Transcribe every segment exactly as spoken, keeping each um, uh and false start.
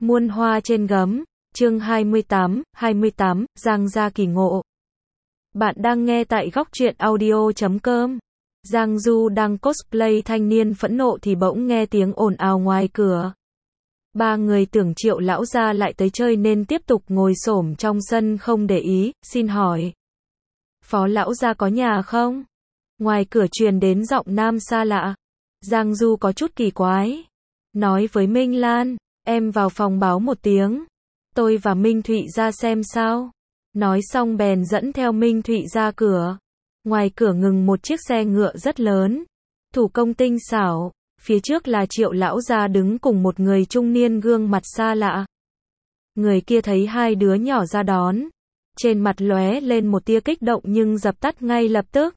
Muôn hoa trên gấm, chương hai mươi tám, hai mươi tám, Giang gia kỳ ngộ. Bạn đang nghe tại góc truyện audio chấm com. Giang Du đang cosplay thanh niên phẫn nộ thì bỗng nghe tiếng ồn ào ngoài cửa. Ba người tưởng Triệu lão gia lại tới chơi nên tiếp tục ngồi xổm trong sân không để ý, xin hỏi. Phó lão gia có nhà không? Ngoài cửa truyền đến giọng nam xa lạ. Giang Du có chút kỳ quái. Nói với Minh Lan, em vào phòng báo một tiếng. Tôi và Minh Thụy ra xem sao. Nói xong bèn dẫn theo Minh Thụy ra cửa. Ngoài cửa ngừng một chiếc xe ngựa rất lớn. Thủ công tinh xảo. Phía trước là Triệu lão gia đứng cùng một người trung niên gương mặt xa lạ. Người kia thấy hai đứa nhỏ ra đón. Trên mặt lóe lên một tia kích động nhưng dập tắt ngay lập tức.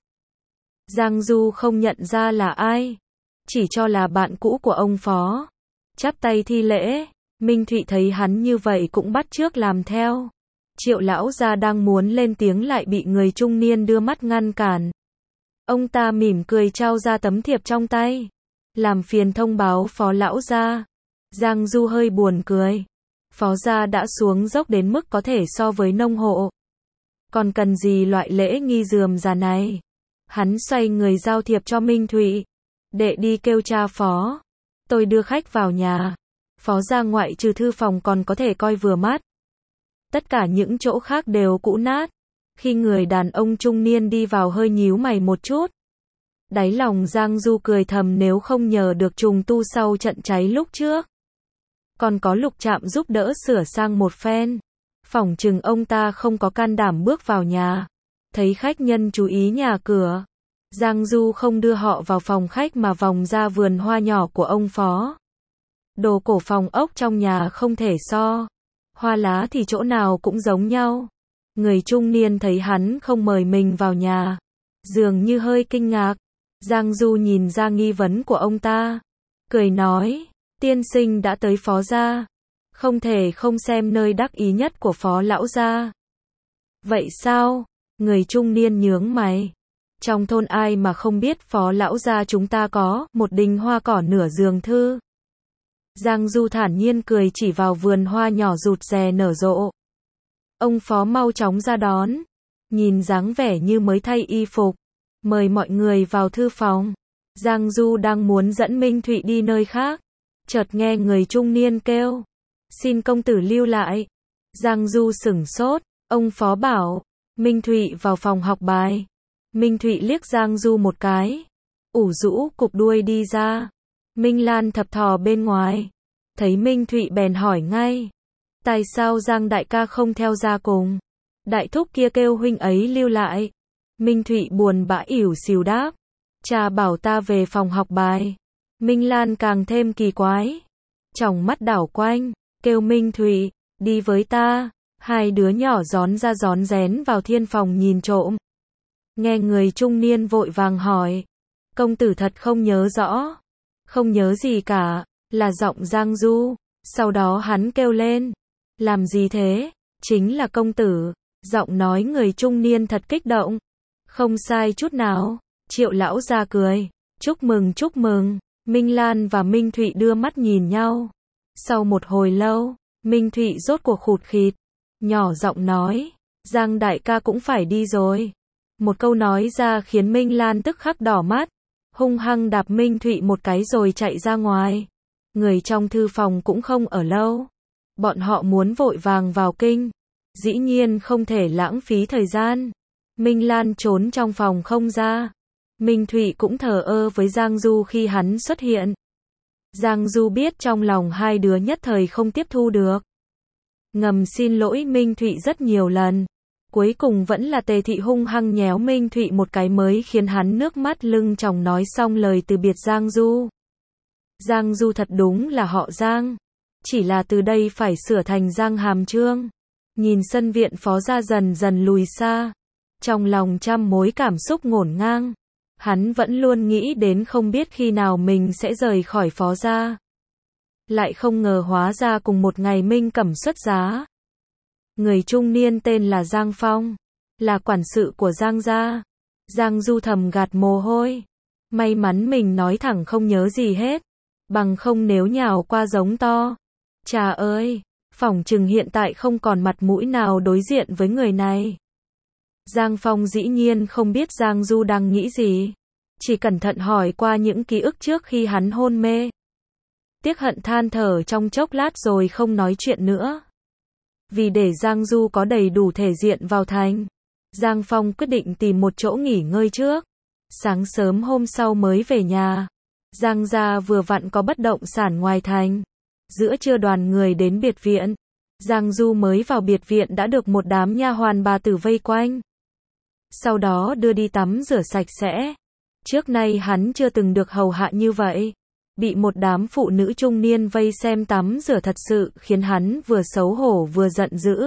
Giang Du không nhận ra là ai. Chỉ cho là bạn cũ của ông Phó. Chắp tay thi lễ. Minh Thụy thấy hắn như vậy cũng bắt chước làm theo. Triệu lão gia đang muốn lên tiếng lại bị người trung niên đưa mắt ngăn cản. Ông ta mỉm cười trao ra tấm thiệp trong tay. Làm phiền thông báo Phó lão gia. Giang Du hơi buồn cười. Phó gia đã xuống dốc đến mức có thể so với nông hộ. Còn cần gì loại lễ nghi rườm rà này. Hắn xoay người giao thiệp cho Minh Thụy. Đệ đi kêu cha Phó. Tôi đưa khách vào nhà. Phó gia ngoại trừ thư phòng còn có thể coi vừa mắt. Tất cả những chỗ khác đều cũ nát. Khi người đàn ông trung niên đi vào hơi nhíu mày một chút. Đáy lòng Giang Du cười thầm nếu không nhờ được trùng tu sau trận cháy lúc trước. Còn có Lục Trạm giúp đỡ sửa sang một phen. Phỏng chừng ông ta không có can đảm bước vào nhà. Thấy khách nhân chú ý nhà cửa. Giang Du không đưa họ vào phòng khách mà vòng ra vườn hoa nhỏ của ông Phó. Đồ cổ phòng ốc trong nhà không thể so. Hoa lá thì chỗ nào cũng giống nhau. Người trung niên thấy hắn không mời mình vào nhà. Dường như hơi kinh ngạc. Giang Du nhìn ra nghi vấn của ông ta. Cười nói, tiên sinh đã tới Phó gia. Không thể không xem nơi đắc ý nhất của Phó lão gia. Vậy sao? Người trung niên nhướng mày. Trong thôn ai mà không biết Phó lão gia chúng ta có một đình hoa cỏ nửa giường thư. Giang Du thản nhiên cười chỉ vào vườn hoa nhỏ rụt rè nở rộ. Ông Phó mau chóng ra đón. Nhìn dáng vẻ như mới thay y phục. Mời mọi người vào thư phòng. Giang Du đang muốn dẫn Minh Thụy đi nơi khác. Chợt nghe người trung niên kêu. Xin công tử lưu lại. Giang Du sửng sốt. Ông Phó bảo. Minh Thụy vào phòng học bài. Minh Thụy liếc Giang Du một cái. Ủ rũ cục đuôi đi ra. Minh Lan thập thò bên ngoài. Thấy Minh Thụy bèn hỏi ngay. Tại sao Giang đại ca không theo ra cùng? Đại thúc kia kêu huynh ấy lưu lại. Minh Thụy buồn bã ỉu xìu đáp. Cha bảo ta về phòng học bài. Minh Lan càng thêm kỳ quái. Tròng mắt đảo quanh. Kêu Minh Thụy, đi với ta. Hai đứa nhỏ gión ra gión rén vào thiên phòng nhìn trộm. Nghe người trung niên vội vàng hỏi. Công tử thật không nhớ rõ. Không nhớ gì cả, là giọng Giang Du. Sau đó hắn kêu lên. Làm gì thế? Chính là công tử. Giọng nói người trung niên thật kích động. Không sai chút nào. Triệu lão gia cười. Chúc mừng chúc mừng. Minh Lan và Minh Thụy đưa mắt nhìn nhau. Sau một hồi lâu, Minh Thụy rốt cuộc khụt khịt. Nhỏ giọng nói. Giang đại ca cũng phải đi rồi. Một câu nói ra khiến Minh Lan tức khắc đỏ mắt. Hung hăng đạp Minh Thụy một cái rồi chạy ra ngoài. Người trong thư phòng cũng không ở lâu. Bọn họ muốn vội vàng vào kinh. Dĩ nhiên không thể lãng phí thời gian. Minh Lan trốn trong phòng không ra. Minh Thụy cũng thờ ơ với Giang Du khi hắn xuất hiện. Giang Du biết trong lòng hai đứa nhất thời không tiếp thu được. Ngầm xin lỗi Minh Thụy rất nhiều lần. Cuối cùng vẫn là Tề Thị hung hăng nhéo Minh Thụy một cái mới khiến hắn nước mắt lưng tròng nói xong lời từ biệt Giang Du. Giang Du thật đúng là họ Giang. Chỉ là từ đây phải sửa thành Giang Hàm Trương. Nhìn sân viện Phó gia dần dần lùi xa. Trong lòng trăm mối cảm xúc ngổn ngang. Hắn vẫn luôn nghĩ đến không biết khi nào mình sẽ rời khỏi Phó gia. Lại không ngờ hóa ra cùng một ngày Minh Cẩm xuất giá. Người trung niên tên là Giang Phong. Là quản sự của Giang gia. Giang Du thầm gạt mồ hôi. May mắn mình nói thẳng không nhớ gì hết. Bằng không nếu nhào qua giống to. Chà ơi, phỏng chừng hiện tại không còn mặt mũi nào đối diện với người này. Giang Phong dĩ nhiên không biết Giang Du đang nghĩ gì, chỉ cẩn thận hỏi qua những ký ức trước khi hắn hôn mê. Tiếc hận than thở trong chốc lát rồi không nói chuyện nữa. Vì để Giang Du có đầy đủ thể diện vào thành, Giang Phong quyết định tìm một chỗ nghỉ ngơi trước. Sáng sớm hôm sau mới về nhà. Giang gia vừa vặn có bất động sản ngoài thành. Giữa trưa đoàn người đến biệt viện. Giang Du mới vào biệt viện đã được một đám nha hoàn bà tử vây quanh. Sau đó đưa đi tắm rửa sạch sẽ. Trước nay hắn chưa từng được hầu hạ như vậy. Bị một đám phụ nữ trung niên vây xem tắm rửa thật sự khiến hắn vừa xấu hổ vừa giận dữ.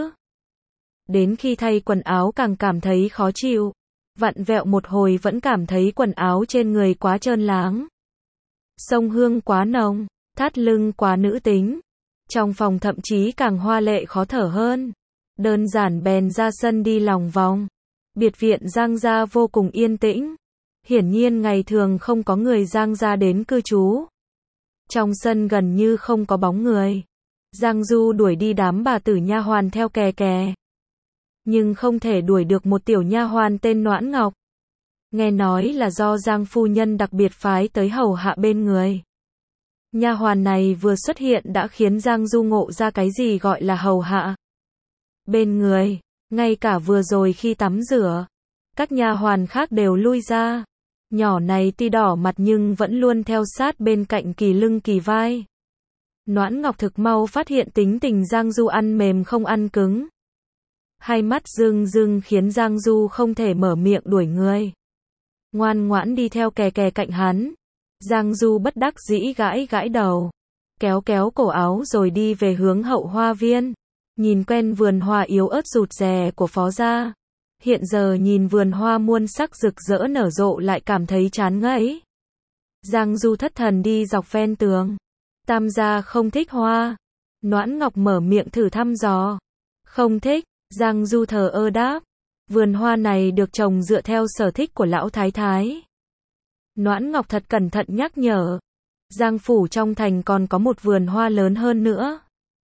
Đến khi thay quần áo càng cảm thấy khó chịu. Vặn vẹo một hồi vẫn cảm thấy quần áo trên người quá trơn láng. Xông hương quá nồng, thắt lưng quá nữ tính. Trong phòng thậm chí càng hoa lệ khó thở hơn. Đơn giản bèn ra sân đi lòng vòng. Biệt viện Giang gia vô cùng yên tĩnh. Hiển nhiên ngày thường không có người Giang gia đến cư trú. Trong sân gần như không có bóng người. Giang Du đuổi đi đám bà tử nha hoàn theo kè kè. Nhưng không thể đuổi được một tiểu nha hoàn tên Noãn Ngọc. Nghe nói là do Giang phu nhân đặc biệt phái tới hầu hạ bên người. Nha hoàn này vừa xuất hiện đã khiến Giang Du ngộ ra cái gì gọi là hầu hạ bên người. Ngay cả vừa rồi khi tắm rửa, các nha hoàn khác đều lui ra. Nhỏ này tuy đỏ mặt nhưng vẫn luôn theo sát bên cạnh kỳ lưng kỳ vai. Noãn Ngọc thực mau phát hiện tính tình Giang Du ăn mềm không ăn cứng. Hai mắt rưng rưng khiến Giang Du không thể mở miệng đuổi người. Ngoan ngoãn đi theo kè kè cạnh hắn. Giang Du bất đắc dĩ gãi gãi đầu. Kéo kéo cổ áo rồi đi về hướng hậu hoa viên. Nhìn quen vườn hoa yếu ớt rụt rè của phó gia. Hiện giờ nhìn vườn hoa muôn sắc rực rỡ nở rộ lại cảm thấy chán ngấy. Giang Du thất thần đi dọc ven tường. Tam gia không thích hoa. Noãn Ngọc mở miệng thử thăm dò. Không thích. Giang Du thờ ơ đáp. Vườn hoa này được trồng dựa theo sở thích của lão thái thái. Noãn Ngọc thật cẩn thận nhắc nhở. Giang phủ trong thành còn có một vườn hoa lớn hơn nữa.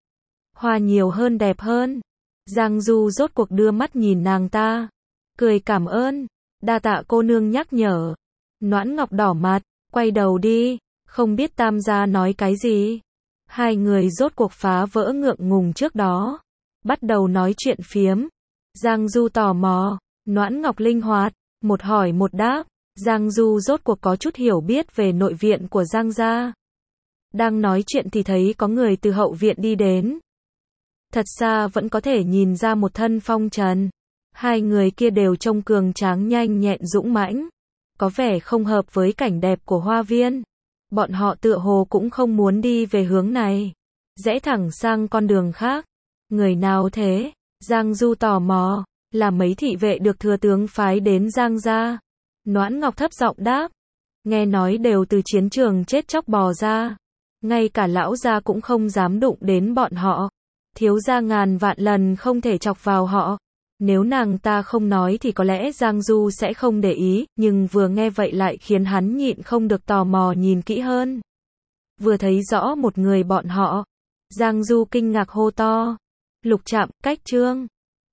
Hoa nhiều hơn đẹp hơn. Giang Du rốt cuộc đưa mắt nhìn nàng ta. Cười cảm ơn. Đa tạ cô nương nhắc nhở. Noãn Ngọc đỏ mặt. Quay đầu đi. Không biết tam gia nói cái gì. Hai người rốt cuộc phá vỡ ngượng ngùng trước đó. Bắt đầu nói chuyện phiếm. Giang Du tò mò. Noãn Ngọc linh hoạt. Một hỏi một đáp. Giang Du rốt cuộc có chút hiểu biết về nội viện của Giang gia. Đang nói chuyện thì thấy có người từ hậu viện đi đến. Thật xa vẫn có thể nhìn ra một thân phong trần. Hai người kia đều trông cường tráng nhanh nhẹn dũng mãnh. Có vẻ không hợp với cảnh đẹp của hoa viên. Bọn họ tựa hồ cũng không muốn đi về hướng này. Rẽ thẳng sang con đường khác. Người nào thế? Giang Du tò mò. Là mấy thị vệ được thừa tướng phái đến Giang gia. Noãn Ngọc thấp giọng đáp. Nghe nói đều từ chiến trường chết chóc bò ra. Ngay cả lão gia cũng không dám đụng đến bọn họ. Thiếu gia ngàn vạn lần không thể chọc vào họ. Nếu nàng ta không nói thì có lẽ Giang Du sẽ không để ý, nhưng vừa nghe vậy lại khiến hắn nhịn không được tò mò nhìn kỹ hơn. Vừa thấy rõ một người bọn họ. Giang Du kinh ngạc hô to. Lục Trạm, Cách Trương.